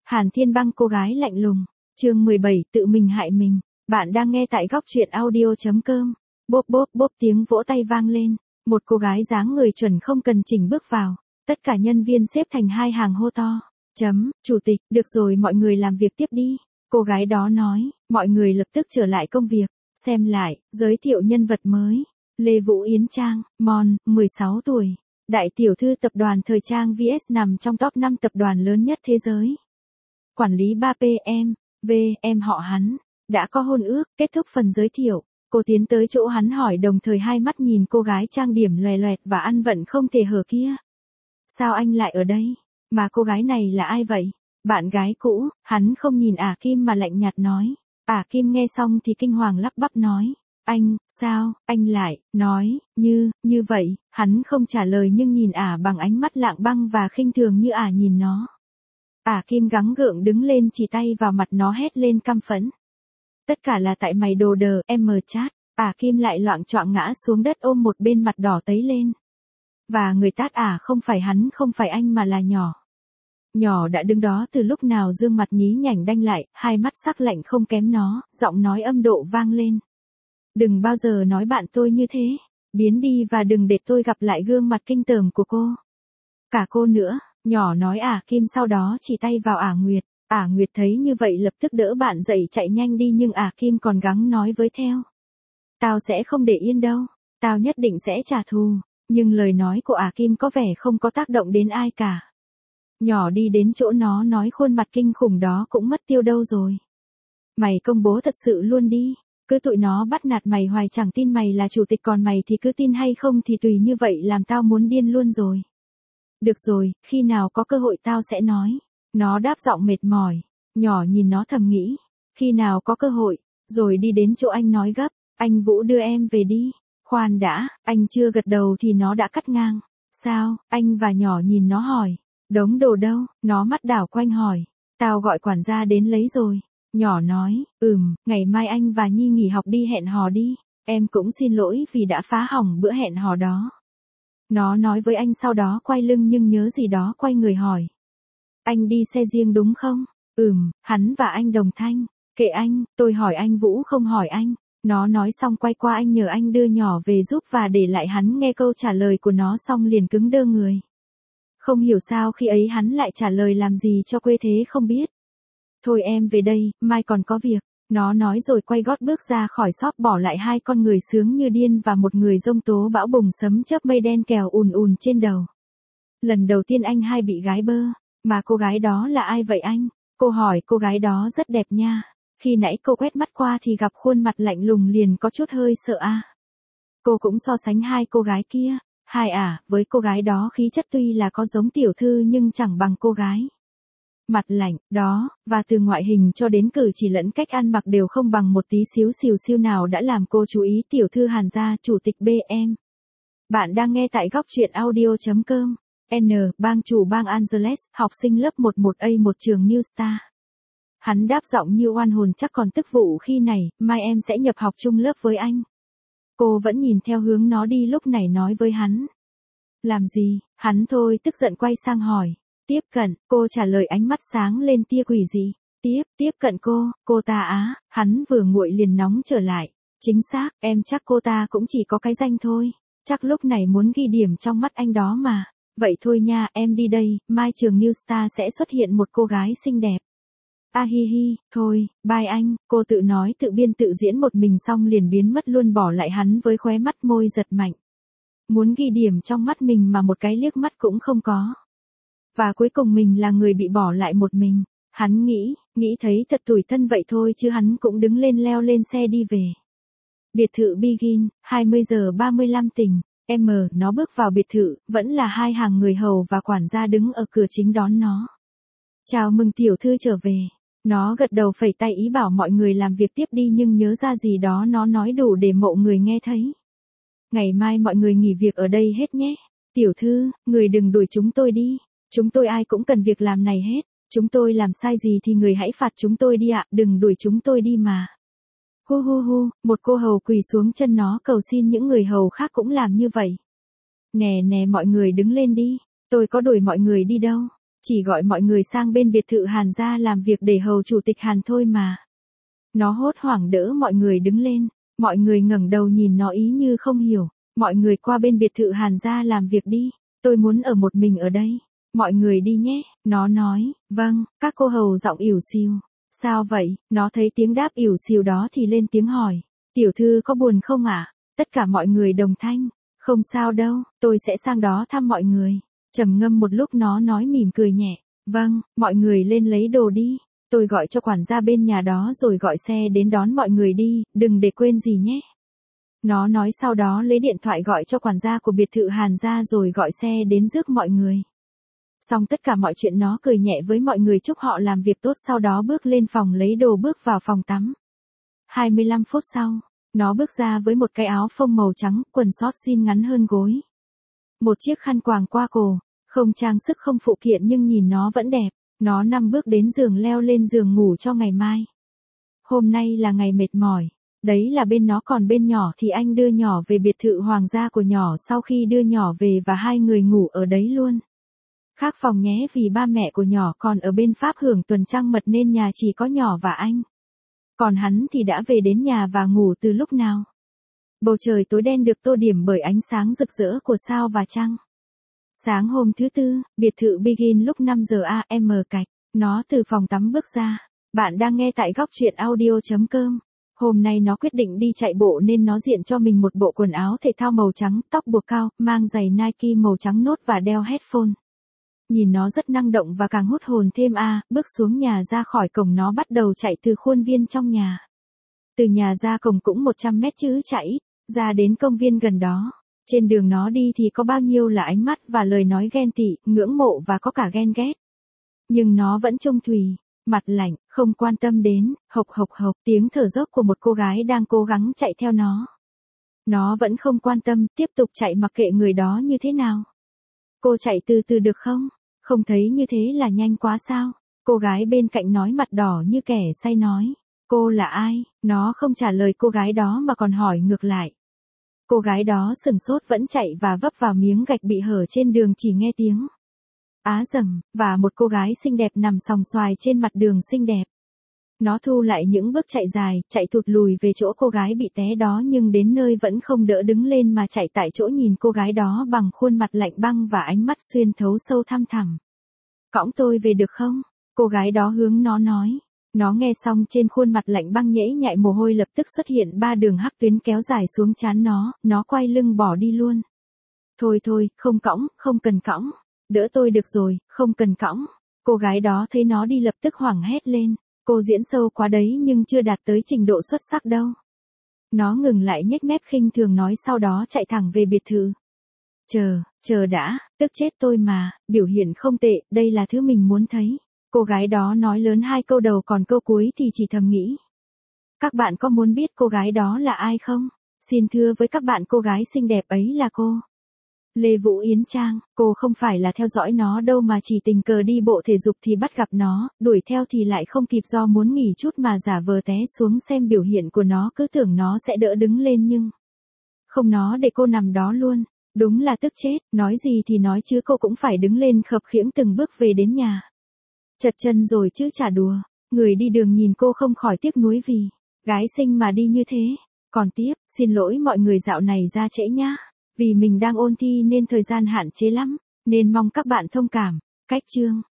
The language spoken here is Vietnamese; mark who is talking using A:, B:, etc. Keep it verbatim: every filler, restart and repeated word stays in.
A: Hàn Thiên Băng cô gái lạnh lùng, chương mười bảy tự mình hại mình. Bạn đang nghe tại góc truyện audio chấm com. Bốp bốp bốp tiếng vỗ tay vang lên, một cô gái dáng người chuẩn không cần chỉnh bước vào, tất cả nhân viên xếp thành hai hàng hô to. Chấm, chủ tịch, được rồi mọi người làm việc tiếp đi. Cô gái đó nói, mọi người lập tức trở lại công việc, xem lại, giới thiệu nhân vật mới. Lê Vũ Yến Trang, Mon, mười sáu tuổi, đại tiểu thư tập đoàn thời trang vê ét nằm trong top năm tập đoàn lớn nhất thế giới. Quản lý ba pê em, V, em họ hắn, đã có hôn ước, kết thúc phần giới thiệu. Cô tiến tới chỗ hắn hỏi đồng thời hai mắt nhìn cô gái trang điểm loè loẹt và ăn vận không thể hở kia. Sao anh lại ở đây? Mà cô gái này là ai vậy? Bạn gái cũ, hắn không nhìn Ả Kim mà lạnh nhạt nói. Ả Kim nghe xong thì kinh hoàng lắp bắp nói. Anh, sao, anh lại, nói, như, như vậy, hắn không trả lời nhưng nhìn Ả bằng ánh mắt lạng băng và khinh thường như Ả nhìn nó. Ả Kim gắng gượng đứng lên chỉ tay vào mặt nó hét lên căm phẫn. Tất cả là tại mày đồ đờ, em mờ chát. Ả Kim lại loạng choạng ngã xuống đất ôm một bên mặt đỏ tấy lên. Và người tát Ả không phải hắn không phải anh mà là nhỏ. Nhỏ đã đứng đó từ lúc nào dương mặt nhí nhảnh đanh lại, hai mắt sắc lạnh không kém nó, giọng nói âm độ vang lên. Đừng bao giờ nói bạn tôi như thế, biến đi và đừng để tôi gặp lại gương mặt kinh tởm của cô. Cả cô nữa, nhỏ nói Ả Kim sau đó chỉ tay vào Ả Nguyệt. Ả Nguyệt thấy như vậy lập tức đỡ bạn dậy chạy nhanh đi nhưng Ả Kim còn gắng nói với theo. Tao sẽ không để yên đâu, tao nhất định sẽ trả thù, nhưng lời nói của Ả Kim có vẻ không có tác động đến ai cả. Nhỏ đi đến chỗ nó nói khuôn mặt kinh khủng đó cũng mất tiêu đâu rồi. Mày công bố thật sự luôn đi, cứ tụi nó bắt nạt mày hoài chẳng tin mày là chủ tịch còn mày thì cứ tin hay không thì tùy như vậy làm tao muốn điên luôn rồi. Được rồi, khi nào có cơ hội tao sẽ nói. Nó đáp giọng mệt mỏi, nhỏ nhìn nó thầm nghĩ, khi nào có cơ hội, rồi đi đến chỗ anh nói gấp, anh Vũ đưa em về đi. Khoan đã, anh chưa gật đầu thì nó đã cắt ngang. Sao, anh và nhỏ nhìn nó hỏi, đống đồ đâu, nó mắt đảo quanh hỏi, tao gọi quản gia đến lấy rồi. Nhỏ nói, ừm, ngày mai anh và Nhi nghỉ học đi hẹn hò đi, em cũng xin lỗi vì đã phá hỏng bữa hẹn hò đó. Nó nói với anh sau đó quay lưng nhưng nhớ gì đó quay người hỏi. Anh đi xe riêng đúng không? Ừm, hắn và anh đồng thanh. Kệ anh, tôi hỏi anh Vũ không hỏi anh. Nó nói xong quay qua anh nhờ anh đưa nhỏ về giúp và để lại hắn nghe câu trả lời của nó xong liền cứng đơ người. Không hiểu sao khi ấy hắn lại trả lời làm gì cho quê thế không biết. Thôi em về đây, mai còn có việc. Nó nói rồi quay gót bước ra khỏi shop bỏ lại hai con người sướng như điên và một người giông tố bão bùng sấm chớp mây đen kèo ùn ùn trên đầu. Lần đầu tiên anh hai bị gái bơ. Mà cô gái đó là ai vậy anh? Cô hỏi cô gái đó rất đẹp nha. Khi nãy cô quét mắt qua thì gặp khuôn mặt lạnh lùng liền có chút hơi sợ a. À. Cô cũng so sánh hai cô gái kia. Hai à, với cô gái đó khí chất tuy là có giống tiểu thư nhưng chẳng bằng cô gái. Mặt lạnh, đó, và từ ngoại hình cho đến cử chỉ lẫn cách ăn mặc đều không bằng một tí xíu xìu xiu nào đã làm cô chú ý tiểu thư Hàn gia chủ tịch bê em. Bạn đang nghe tại góc truyện audio chấm com. N, bang chủ bang Angeles, học sinh lớp mười một A một trường New Star. Hắn đáp giọng như oan hồn chắc còn tức vụ khi này, mai em sẽ nhập học chung lớp với anh. Cô vẫn nhìn theo hướng nó đi lúc này nói với hắn. Làm gì, hắn thôi tức giận quay sang hỏi. Tiếp cận, cô trả lời ánh mắt sáng lên tia quỷ gì. Tiếp, tiếp cận cô, cô ta á, hắn vừa nguội liền nóng trở lại. Chính xác, em chắc cô ta cũng chỉ có cái danh thôi. Chắc lúc này muốn ghi điểm trong mắt anh đó mà. Vậy thôi nha, em đi đây, mai trường New Star sẽ xuất hiện một cô gái xinh đẹp. A hi hi, thôi, bye anh, cô tự nói tự biên tự diễn một mình xong liền biến mất luôn bỏ lại hắn với khóe mắt môi giật mạnh. Muốn ghi điểm trong mắt mình mà một cái liếc mắt cũng không có. Và cuối cùng mình là người bị bỏ lại một mình. Hắn nghĩ, nghĩ thấy thật tủi thân vậy thôi chứ hắn cũng đứng lên leo lên xe đi về. Biệt thự Begin, hai mươi giờ ba mươi lăm tỉnh. M, nó bước vào biệt thự, vẫn là hai hàng người hầu và quản gia đứng ở cửa chính đón nó. Chào mừng tiểu thư trở về. Nó gật đầu phẩy tay ý bảo mọi người làm việc tiếp đi nhưng nhớ ra gì đó nó nói đủ để mộ người nghe thấy. Ngày mai mọi người nghỉ việc ở đây hết nhé. Tiểu thư, người đừng đuổi chúng tôi đi. Chúng tôi ai cũng cần việc làm này hết. Chúng tôi làm sai gì thì người hãy phạt chúng tôi đi ạ, đừng đuổi chúng tôi đi mà. Hu hu hu, một cô hầu quỳ xuống chân nó cầu xin những người hầu khác cũng làm như vậy. Nè nè mọi người đứng lên đi, tôi có đuổi mọi người đi đâu. Chỉ gọi mọi người sang bên biệt thự Hàn gia làm việc để hầu chủ tịch Hàn thôi mà. Nó hốt hoảng đỡ mọi người đứng lên, mọi người ngẩng đầu nhìn nó ý như không hiểu, mọi người qua bên biệt thự Hàn gia làm việc đi, tôi muốn ở một mình ở đây, mọi người đi nhé, nó nói, vâng, các cô hầu giọng ỉu xìu, sao vậy, nó thấy tiếng đáp ỉu xìu đó thì lên tiếng hỏi, tiểu thư có buồn không ạ, tất cả mọi người đồng thanh, không sao đâu, tôi sẽ sang đó thăm mọi người, trầm ngâm một lúc nó nói mỉm cười nhẹ, vâng, mọi người lên lấy đồ đi. Tôi gọi cho quản gia bên nhà đó rồi gọi xe đến đón mọi người đi, đừng để quên gì nhé. Nó nói sau đó lấy điện thoại gọi cho quản gia của biệt thự Hàn gia rồi gọi xe đến rước mọi người. Xong tất cả mọi chuyện nó cười nhẹ với mọi người chúc họ làm việc tốt sau đó bước lên phòng lấy đồ bước vào phòng tắm. hai mươi lăm phút sau, nó bước ra với một cái áo phông màu trắng, quần sót jean ngắn hơn gối. Một chiếc khăn quàng qua cổ, không trang sức không phụ kiện nhưng nhìn nó vẫn đẹp. Nó năm bước đến giường leo lên giường ngủ cho ngày mai. Hôm nay là ngày mệt mỏi. Đấy là bên nó còn bên nhỏ thì anh đưa nhỏ về biệt thự hoàng gia của nhỏ sau khi đưa nhỏ về và hai người ngủ ở đấy luôn. Khác phòng nhé vì ba mẹ của nhỏ còn ở bên Pháp hưởng tuần trăng mật nên nhà chỉ có nhỏ và anh. Còn hắn thì đã về đến nhà và ngủ từ lúc nào. Bầu trời tối đen được tô điểm bởi ánh sáng rực rỡ của sao và trăng. Sáng hôm thứ tư, biệt thự Begin lúc năm giờ a em cạch, nó từ phòng tắm bước ra. Bạn đang nghe tại góc truyện audio.com. Hôm nay nó quyết định đi chạy bộ nên nó diện cho mình một bộ quần áo thể thao màu trắng, tóc buộc cao, mang giày Nike màu trắng nốt và đeo headphone. Nhìn nó rất năng động và càng hút hồn thêm a, bước xuống nhà ra khỏi cổng nó bắt đầu chạy từ khuôn viên trong nhà. Từ nhà ra cổng cũng một trăm mét chứ chạy, ra đến công viên gần đó. Trên đường nó đi thì có bao nhiêu là ánh mắt và lời nói ghen tị, ngưỡng mộ và có cả ghen ghét. Nhưng nó vẫn trung thủy, mặt lạnh, không quan tâm đến, hộc hộc hộc tiếng thở dốc của một cô gái đang cố gắng chạy theo nó. Nó vẫn không quan tâm, tiếp tục chạy mặc kệ người đó như thế nào. Cô chạy từ từ được không? Không thấy như thế là nhanh quá sao? Cô gái bên cạnh nói mặt đỏ như kẻ say nói. Cô là ai? Nó không trả lời cô gái đó mà còn hỏi ngược lại. Cô gái đó sừng sốt vẫn chạy và vấp vào miếng gạch bị hở trên đường chỉ nghe tiếng á dầm, và một cô gái xinh đẹp nằm sòng xoài trên mặt đường xinh đẹp. Nó thu lại những bước chạy dài, chạy thụt lùi về chỗ cô gái bị té đó nhưng đến nơi vẫn không đỡ đứng lên mà chạy tại chỗ nhìn cô gái đó bằng khuôn mặt lạnh băng và ánh mắt xuyên thấu sâu thăm thẳm. Cõng tôi về được không? Cô gái đó hướng nó nói. Nó nghe xong trên khuôn mặt lạnh băng nhễ nhại mồ hôi lập tức xuất hiện ba đường hắc tuyến kéo dài xuống trán nó, nó quay lưng bỏ đi luôn. Thôi thôi, không cõng, không cần cõng. Đỡ tôi được rồi, không cần cõng. Cô gái đó thấy nó đi lập tức hoảng hét lên. Cô diễn sâu quá đấy nhưng chưa đạt tới trình độ xuất sắc đâu. Nó ngừng lại nhếch mép khinh thường nói sau đó chạy thẳng về biệt thự. Chờ, chờ đã, tức chết tôi mà, biểu hiện không tệ, đây là thứ mình muốn thấy. Cô gái đó nói lớn hai câu đầu còn câu cuối thì chỉ thầm nghĩ. Các bạn có muốn biết cô gái đó là ai không? Xin thưa với các bạn cô gái xinh đẹp ấy là cô Lê Vũ Yến Trang, cô không phải là theo dõi nó đâu mà chỉ tình cờ đi bộ thể dục thì bắt gặp nó, đuổi theo thì lại không kịp do muốn nghỉ chút mà giả vờ té xuống xem biểu hiện của nó cứ tưởng nó sẽ đỡ đứng lên nhưng không nó để cô nằm đó luôn, đúng là tức chết, nói gì thì nói chứ cô cũng phải đứng lên khập khiễng từng bước về đến nhà. Chật chân rồi chứ chả đùa, người đi đường nhìn cô không khỏi tiếc nuối vì gái xinh mà đi như thế. Còn tiếp, xin lỗi mọi người dạo này ra trễ nhá. Vì mình đang ôn thi nên thời gian hạn chế lắm, nên mong các bạn thông cảm. Cách chương